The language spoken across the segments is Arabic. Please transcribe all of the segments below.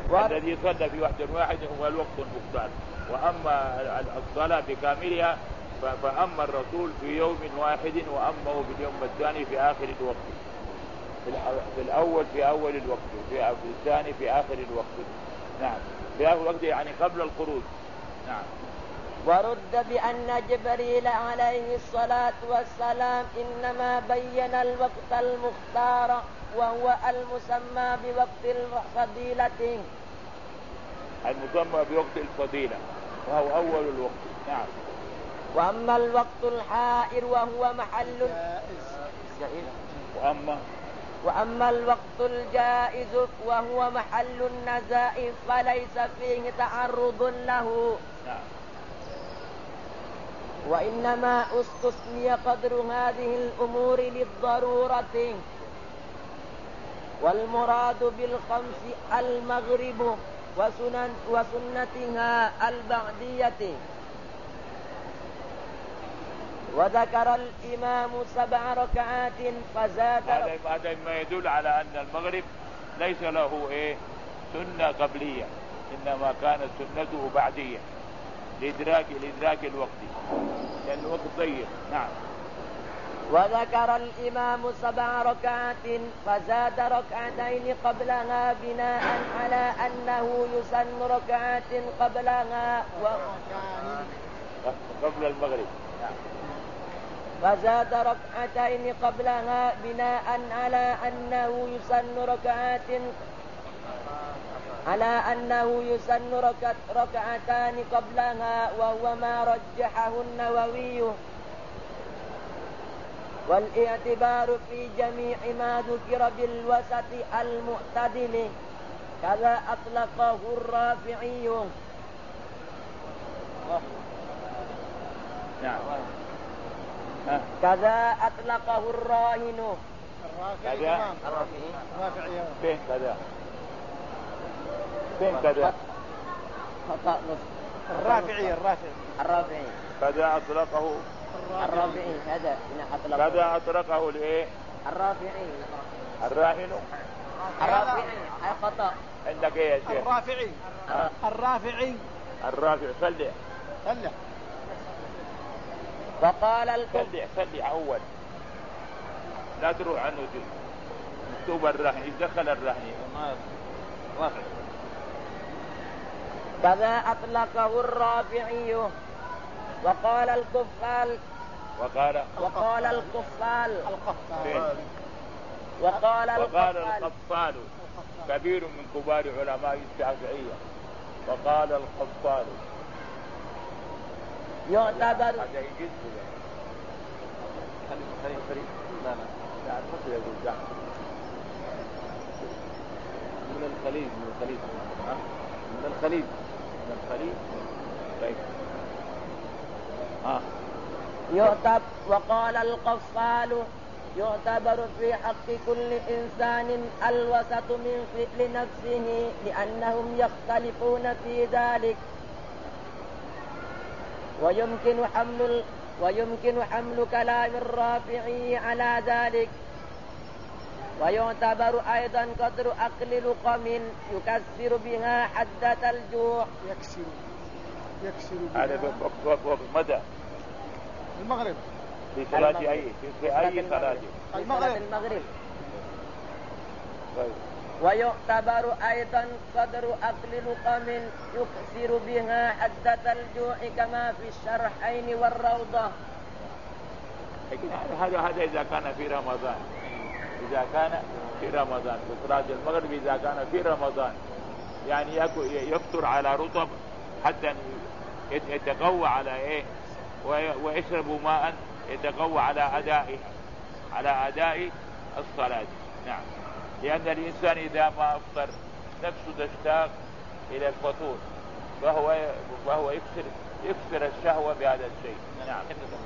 الذي صلى في وقت واحد هو الوقت المختار. وأما الصلاة بكاملها فأما الرسول في يوم واحد وأمه في اليوم الثاني في آخر الوقت، في الأول في أول الوقت، في الثاني في آخر الوقت. نعم، في آخر الوقت يعني قبل الخروج. نعم. ورد بأن جبريل عليه الصلاة والسلام إنما بين الوقت المختار وهو المسمى بوقت الفضيلة، المسمى بوقت الفضيلة وهو أول الوقت. نعم. وأما الوقت الحائر وهو محل وأما الوقت الجائز وهو محل النزاع فليس فيه تعرض له. نعم. وإنما استثني قدر هذه الأمور للضرورة، والمراد بالخمس المغرب وسنتها البعدية. وذكر الإمام 7 ركعات فزاد. هذا ما يدل على أن المغرب ليس له سنة قبلية، إنما كانت سنته بعدية لإدراك الوقت، لأن الوقت ضيق. نعم. وذكر الإمام 7 ركعات فزاد ركعتين قبلها بناء على أنه يسن ركعات قبلها قبل المغرب. فزاد ركعتين قبلها بناء على أنه يسن ركعتان قبلها، وهو ما رجحه النووي. والاعتبار في جميع ما ذكر بالوسط المعتدل، كذا أطلقه الرافعي. نعم. كذا أطلقه الراهن. فين كذا الرافعي كذا أطلقه الرافعي. كذا أطلقه لإيه؟ الراهن. الرافعي خطأ عندك إيه يا شيخ؟ الرافعي صلي. وقال صلي أول، لا تروح عنه مكتوب الرهن، يدخل الرهن. كذا أطلقه الرافعي. وقال القفال كبير من كبار علماء الشافعية، وقال القفال يعتبر من الخليج. طيب. وقال القفال يعتبر في حق كل إنسان الوسط من فعل نفسه، لأنهم يختلفون في ذلك، ويمكن حمل كلام الرافعي على ذلك. ويعتبر أيضا قدر أكل لقم يكسر بها حدة الجوع. يكسر هذا مدى المغرب في صلاة في أي صلاة؟ المغرب. ويعتبر أيضا قدر أكل لقم يكسر بها حدة الجوع كما في الشرحين والروضة. هذا إذا كان في رمضان، في صلاة المغرب إذا كان في رمضان، يعني يفطر على رطب حتى يتقوى على ويشرب ماء يتقوى على أداء الصلاة. نعم. لأن الإنسان إذا ما أفطر نفسه تشتاق إلى الفطور، فهو يكسر الشهوة بهذا الشيء. نعم.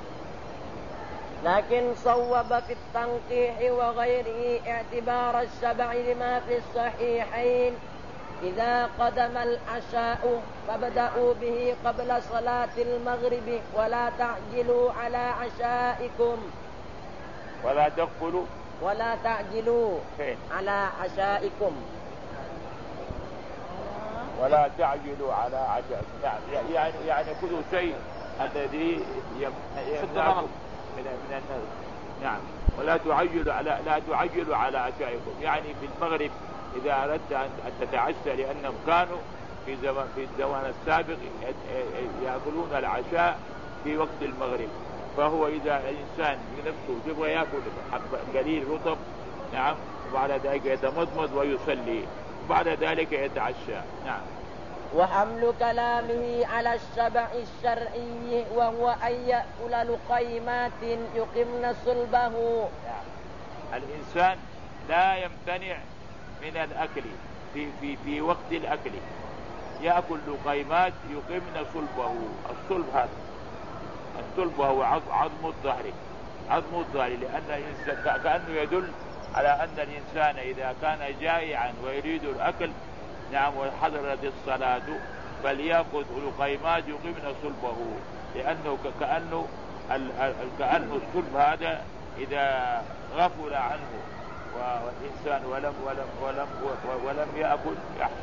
لكن صوب في التنقيح وغيره اعتبار السبع لما في الصحيحين: إذا قدم العشاء فابدأوا به قبل صلاة المغرب ولا تعجلوا على عشائكم. ولا تعجلوا على عشائكم. ولا تعجلوا على عشاء. يعني خذوا شيء الذي يمنعكم من النوم. نعم. ولا تعجلوا على عشائكم. يعني في المغرب إذا أردت أن تتعشى، لأنهم كانوا في الزمان السابق يأكلون العشاء في وقت المغرب، فهو إذا الإنسان بنفسه يبغى يأكل قليل رطب، نعم، وبعد ذلك يتمضمض ويصلي، وبعد ذلك يتعشى. نعم. وحمل كلامه على الشبع الشرعي وهو أن يأكل لقيمات يقمن صلبه. نعم. الإنسان لا يمتنع من الأكل في وقت الأكل، يأكل لقيمات يقمن صلبه. الصلب هذا، الصلب هو عظم الظهر، لأن الإنسان كأنه يدل على أن الإنسان إذا كان جائعا ويريد الأكل، نعم، وحضرت الصلاة فليأخذ لقيمات يقمن صلبه، لأنه كأنه الصلب هذا إذا غفل عنه والإنسان ولم يأكل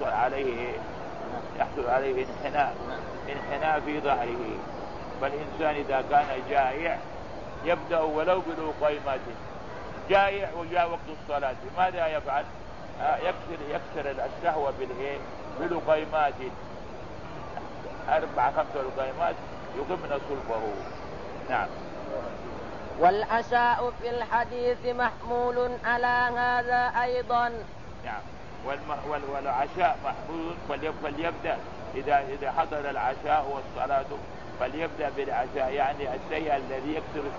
يحصل عليه انحناء في ظهره. فالإنسان إذا كان جائع يبدأ ولو بلقيمات. جائع وجاء وقت الصلاة، ماذا يفعل؟ يكسر الشهوة بلقيمات، 4-5 لقيمات يقمن صلبه. نعم. والعشاء في الحديث محمول على هذا أيضا. نعم. والعشاء محمول، فليبدأ إذا حضر العشاء والصلاة فليبدأ بالعشاء، يعني الشيء الذي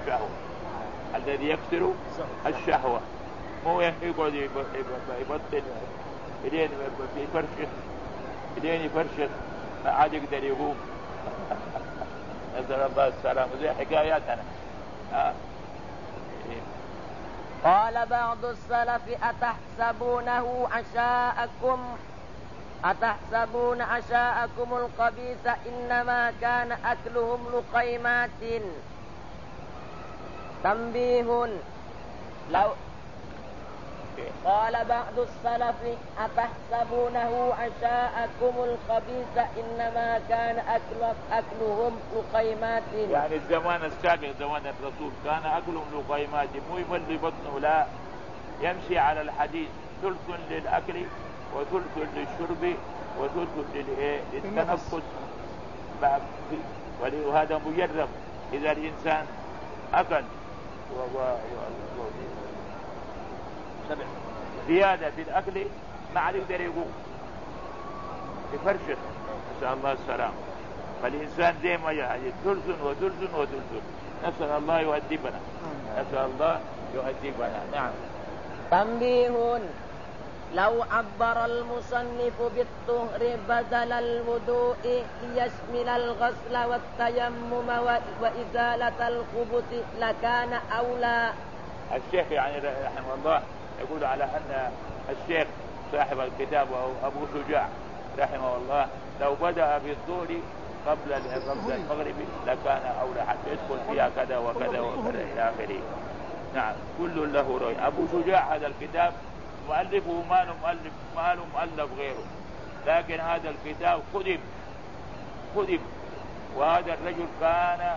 يكسر الشهوة، مو يقعد يبطل يفرشخ ما عاد يقدر يقوم. نسأل الله السلامة، زي حكاياتنا. قال بعض السلف أتحسبون عشاءكم الخبيث إنما كان أكلهم لقيمات. تنبيه. قال بعض السلف أتحسبونه عشاءكم الخبيث إنما كان أكلهم لقيمات. يعني الزمان السابق زمان الرسول كان أكلهم لقيمات، مو يملي بطنه، لا، يمشي على الحديث، ثلث للأكل وثلث للشرب وثلث للتنفس، وهذا مجرب. إذا الإنسان أكل زيادة في الأكل ما عاد يقدر يقوم، يفرشخ، نسأل الله السلام. فالإنسان دائما يعني ثلث وثلث وثلث. نسأل الله يؤدبنا. نعم. تنبيه. لو عبر المصنف بالطهر بدل الوضوء ليشمل الغسل والتيمم وإزالة الخبث لكان أولى. الشيخ يعني رحمه الله يقول على أن الشيخ صاحب الكتاب أبو شجاع رحمه الله لو بدأ بالظهر قبل المغرب لكان أولى، حتى يدخل فيها كذا وكذا وكذا إلى آخره. نعم. كل له رأي. أبو شجاع هذا الكتاب مؤلفه ما له مؤلف غيره، لكن هذا الكتاب خدم، وهذا الرجل كان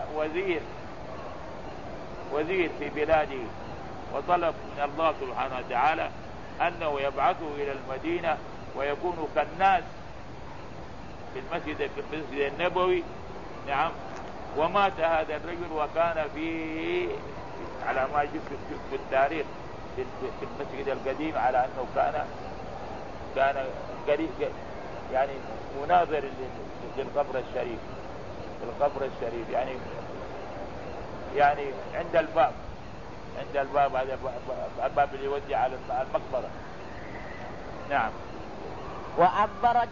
وزير في بلاده، وطلب من الله سبحانه وتعالى أنه يبعثه إلى المدينة ويكون كالناس في المسجد النبوي. نعم. ومات هذا الرجل وكان في على ما يجب في التاريخ في المسجد القديم على أنه كان قريب يعني مناظر للقبر الشريف، يعني عند الباب هذا الباب اللي يودي على المقبرة. نعم. وعبر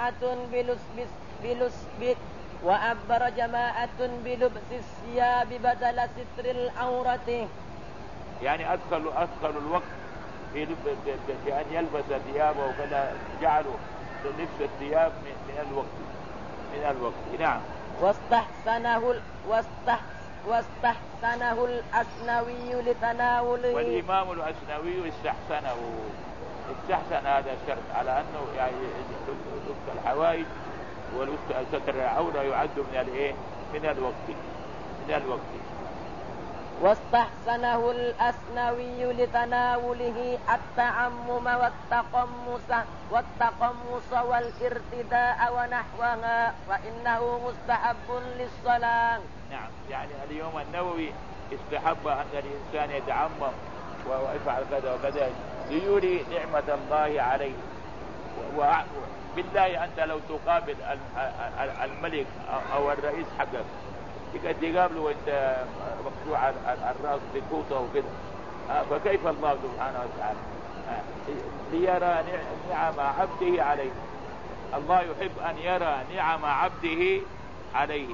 بلبس الثياب بدل ستر العورة. يعني أدخلوا الوقت في أن يلبس ثيابه، وكذا جعلوا لبس الثياب من الوقت. نعم. واستحسنه الأسنوي لتناوله. والإمام الأسنوي استحسنه، استحسن هذا الشرط على أنه يعني لبس الحوائج ولبس ستر العورة يعد من الإيه؟ من الوقت. واستحسنه الأسنوي لتناوله التعمم والتقمص والارتداء ونحوها، فإنه مستحب للصلاة. نعم، يعني اليوم النووي استحب أن الإنسان يتعمم ويفعل كذا وكذا ليري نعمة الله عليه. بالله أنت لو تقابل الملك أو الرئيس حقك تقابله وانت مقطوع الراس بكوطه وكده، فكيف الله سبحانه وتعالى ليرى نعم عبده عليه. الله يحب أن يرى نعم عبده عليه.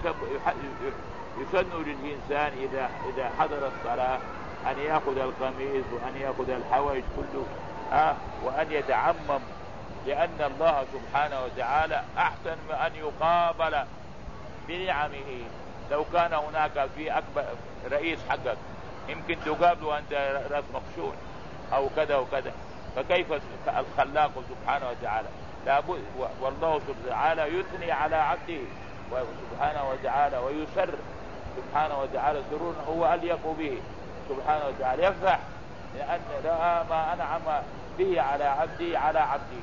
يسن للإنسان إذا حضر الصلاة أن يأخذ القميص وأن يأخذ الحوائج كله وأن يتعمم، لأن الله سبحانه وتعالى أحسن من أن يقابل بنعمه. لو كان هناك في أكبر رئيس حقك يمكن تقابله وأنت رأس مخشون أو كذا وكذا، فكيف الخلاق سبحانه وتعالى؟ لابد والله سبحانه وتعالى يثني على عبده سبحانه وتعالى ويسر سبحانه وتعالى سرور هو أليق به سبحانه وتعالى، يفرح لأن رأى ما أنعم به على عبده.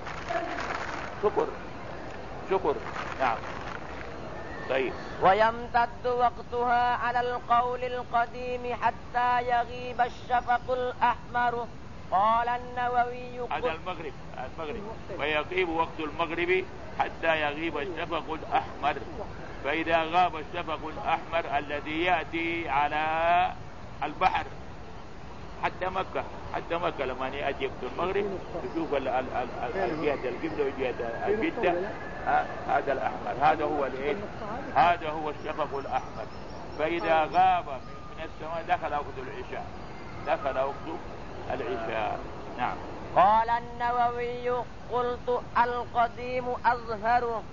شكر. نعم. طيب. ويمتد وقتها على القول القديم حتى يغيب الشفق الأحمر. قال النووي هذا المغرب ويغيب وقت المغرب حتى يغيب الشفق الأحمر. فإذا غاب الشفق الأحمر الذي يأتي على البحر حتى مكة لما يأتي وقت المغرب تشوف الجهة القبلة وجهة الجدة، هذا الأحمر هذا هو الشفق الأحمر. فإذا غاب من السماء دخل وقت العشاء. نعم. قال النووي قلت القديم أظهر.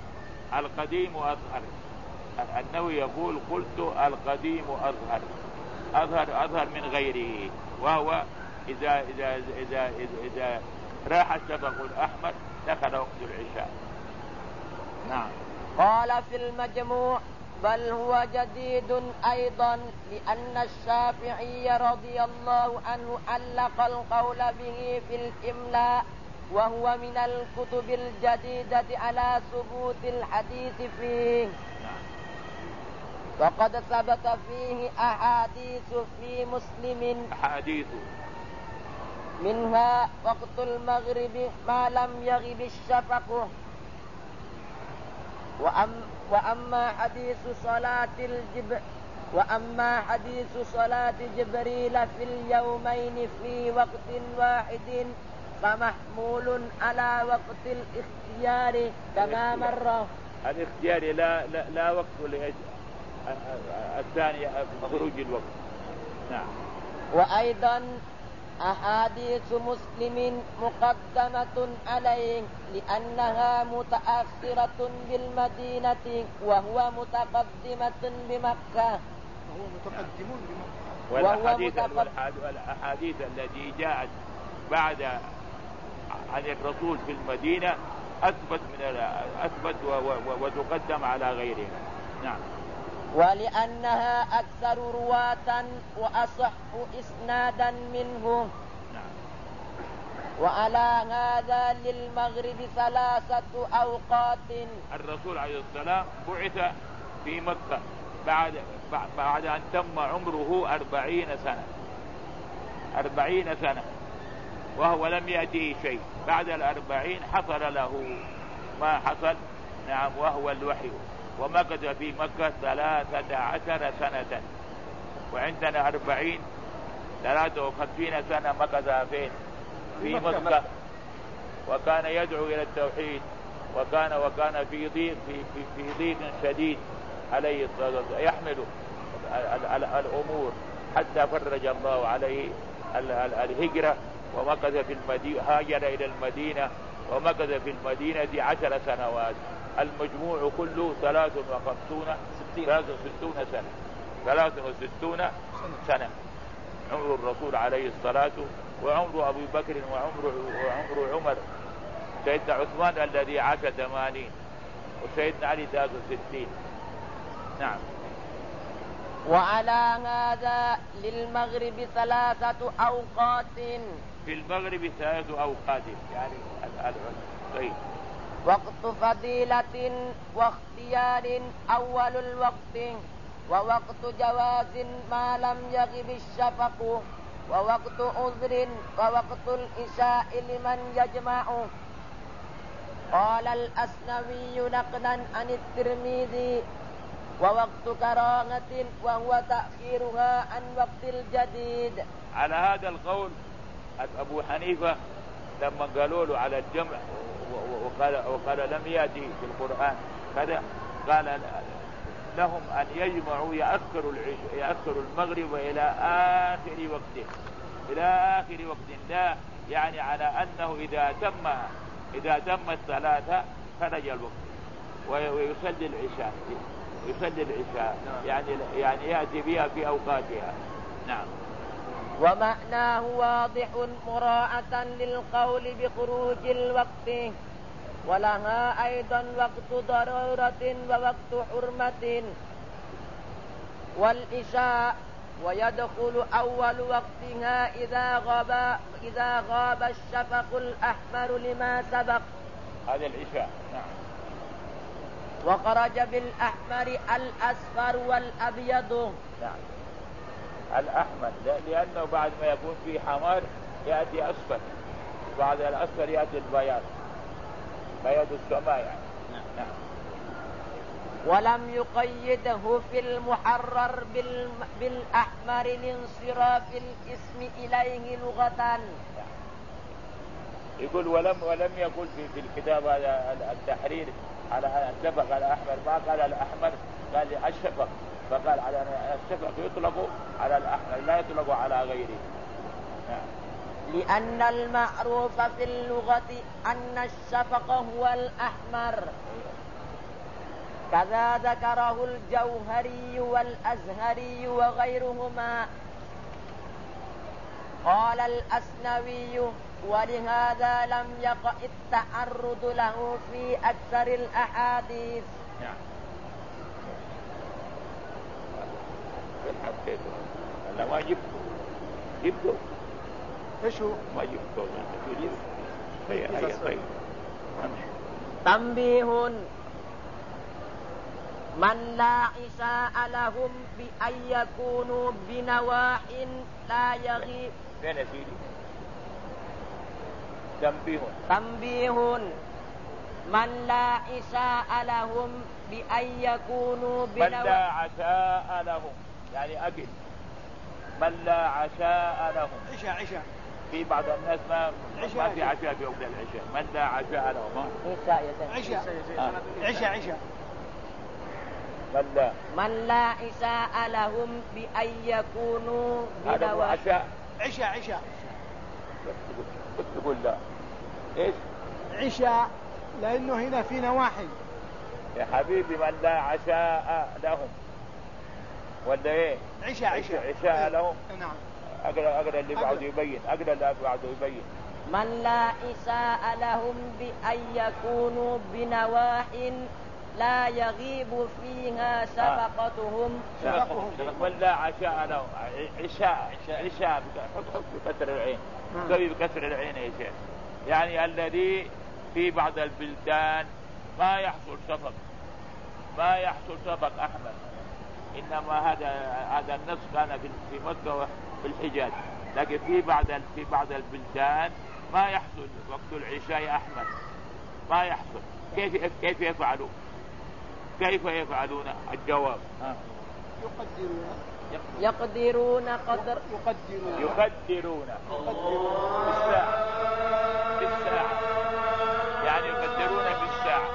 النووي يقول قلت القديم أظهر من غيره، وهو إذا راح الشفق الأحمر دخل وقت العشاء. نعم. قال في المجموع بل هو جديد أيضا، لأن الشافعي رضي الله عنه علق القول به في الإملاء، وهو من الكتب الجديدة على ثبوت الحديث فيه. وقد ثبت فيه أحاديث في مسلم منها وقت المغرب ما لم يغب الشفق. وأما حديث صلاة جبريل في اليومين في وقت واحد فمحمول على وقت الاختيار كما مر. الاختيار لا وقت الثاني خروج الوقت. نعم. وأيضا أحاديث مسلم مقدمة عليه لأنها متأخرة بالمدينة وهو متقدمة بمكة. والأحاديث التي جاءت بعد عن الرسول في المدينة أثبت وتقدم على غيرها. نعم. ولأنها أكثر رواة وأصح إسنادا منه. وعلى هذا للمغرب 3 أوقات. الرسول عليه السلام بعث في مكة بعد أن تم عمره 40 سنة وهو لم يأتيه شيء. بعد 40 حصل له ما حصل. نعم. وهو الوحي. ومكث في مكة 13 سنة، وعندنا 53 سنة مكث فين؟ في مكة. وكان يدعو إلى التوحيد وكان في ضيق شديد عليه الصلاة والسلام، يحمل الأمور حتى فرج الله عليه الهجرة، ومكث في المدينة، هاجر إلى المدينة ومكث في المدينة 10 سنوات. المجموع كله 63 سنة عمر الرسول عليه الصلاة وعمر أبي بكر وعمر عمر. سيدنا عثمان الذي عاش 80 وسيدنا علي 63. نعم. وعلى هذا للمغرب 3 أوقات. في المغرب 3 أوقات يعني طيب. وقت فضيلة واختيار أول الوقت، ووقت جواز ما لم يغب الشفق، ووقت عذر، ووقت العشاء لمن يجمع. قال الأسنوي نقلا عن الترمذي: ووقت كراهة وهو تأخيرها عن وقت الجديد. على هذا القول أبو حنيفة لما قالوا له على الجمع وقال لم يأتي في القرآن كذا، قال لهم أن يجمعوا يأخروا المغرب إلى آخر وقته، إلى آخر وقت، لا يعني على أنه إذا تم الثلاثة خرج الوقت ويصلي العشاء يعني يأتي بها في أوقاتها. نعم. ومعناه واضح مراعاة للقول بخروج الوقت، ولها أيضا وقت ضرورة ووقت حرمة والعشاء، ويدخل أول وقتها إذا غاب الشفق الأحمر لما سبق. هذا العشاء. نعم. وخرج بالأحمر الأصفر والأبيض. نعم. الأحمر لأنه بعد ما يكون في حمار يأتي أصفر، بعد الأصفر يأتي البياض، بياض السماء يعني. نعم. ولم يقيده في المحرر بالأحمر لانصراف الاسم إليه لغة. يقول ولم يقل في الكتاب التحرير على الشفق الأحمر، ما قال الأحمر، قال الشفق، فقال على الشفق يطلق على الأحمر لا يطلق على غيره. نعم. لأن المعروف في اللغة أن الشفق هو الأحمر، كذا ذكره الجوهري والأزهري وغيرهما. قال الأسنوي: ولهذا لم يقع التعرض له في أكثر الأحاديث. نعم. أنا ما جبته ايش هو؟ ما جبته. طيب. تنبيه: من لا عشاء لهم بأن يكونوا بنواح لا يغيب. فين يا سيدي؟ تنبيه: من لا عشاء لهم بأن يكونوا بنواح. من لا عشاء لهم يعني أكل. من لا عشاء لهم. عشاء. في بعض الناس ما في عشاء في وقت العشاء. من لا عشاء لهم. عشاء. من لا عشاء لهم بأن يكونوا بنواح. عشاء. تقول لا ايش؟ عشاء لأنه هنا في نواحي يا حبيبي. من لا عشاء لهم ولا ايه؟ عشاء لهم. نعم. اقرا اللي بعده يبين. من لا عشاء لهم بأن يكونوا بنواح لا يغيب فيها شفقتهم. من لا عشاء لهم. عشاء حط بكسر العين. سوي بكسر العين يا شيخ. يعني الذي في بعض البلدان ما يحصل شفق أحمر، إنما هذا النص كان في مكة وفي الحجاز، لكن في بعض البلدان ما يحصل وقت العشاء أحمر، ما يحصل. كيف يفعلون؟ الجواب: يقدرون بالساعة، يعني يقدرون بالساعة.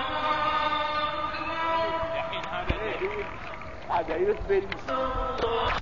الحين هذا يثبت